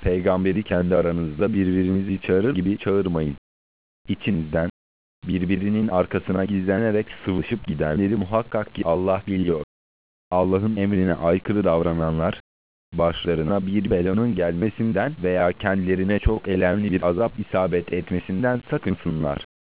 peygamberi kendi aranızda birbirinizi çağırır gibi çağırmayın. İçinizden birbirinin arkasına gizlenerek sıvışıp gidenleri muhakkak ki Allah biliyor. Allah'ın emrine aykırı davrananlar, başlarına bir belanın gelmesinden veya kendilerine çok elemli bir azap isabet etmesinden sakınsınlar.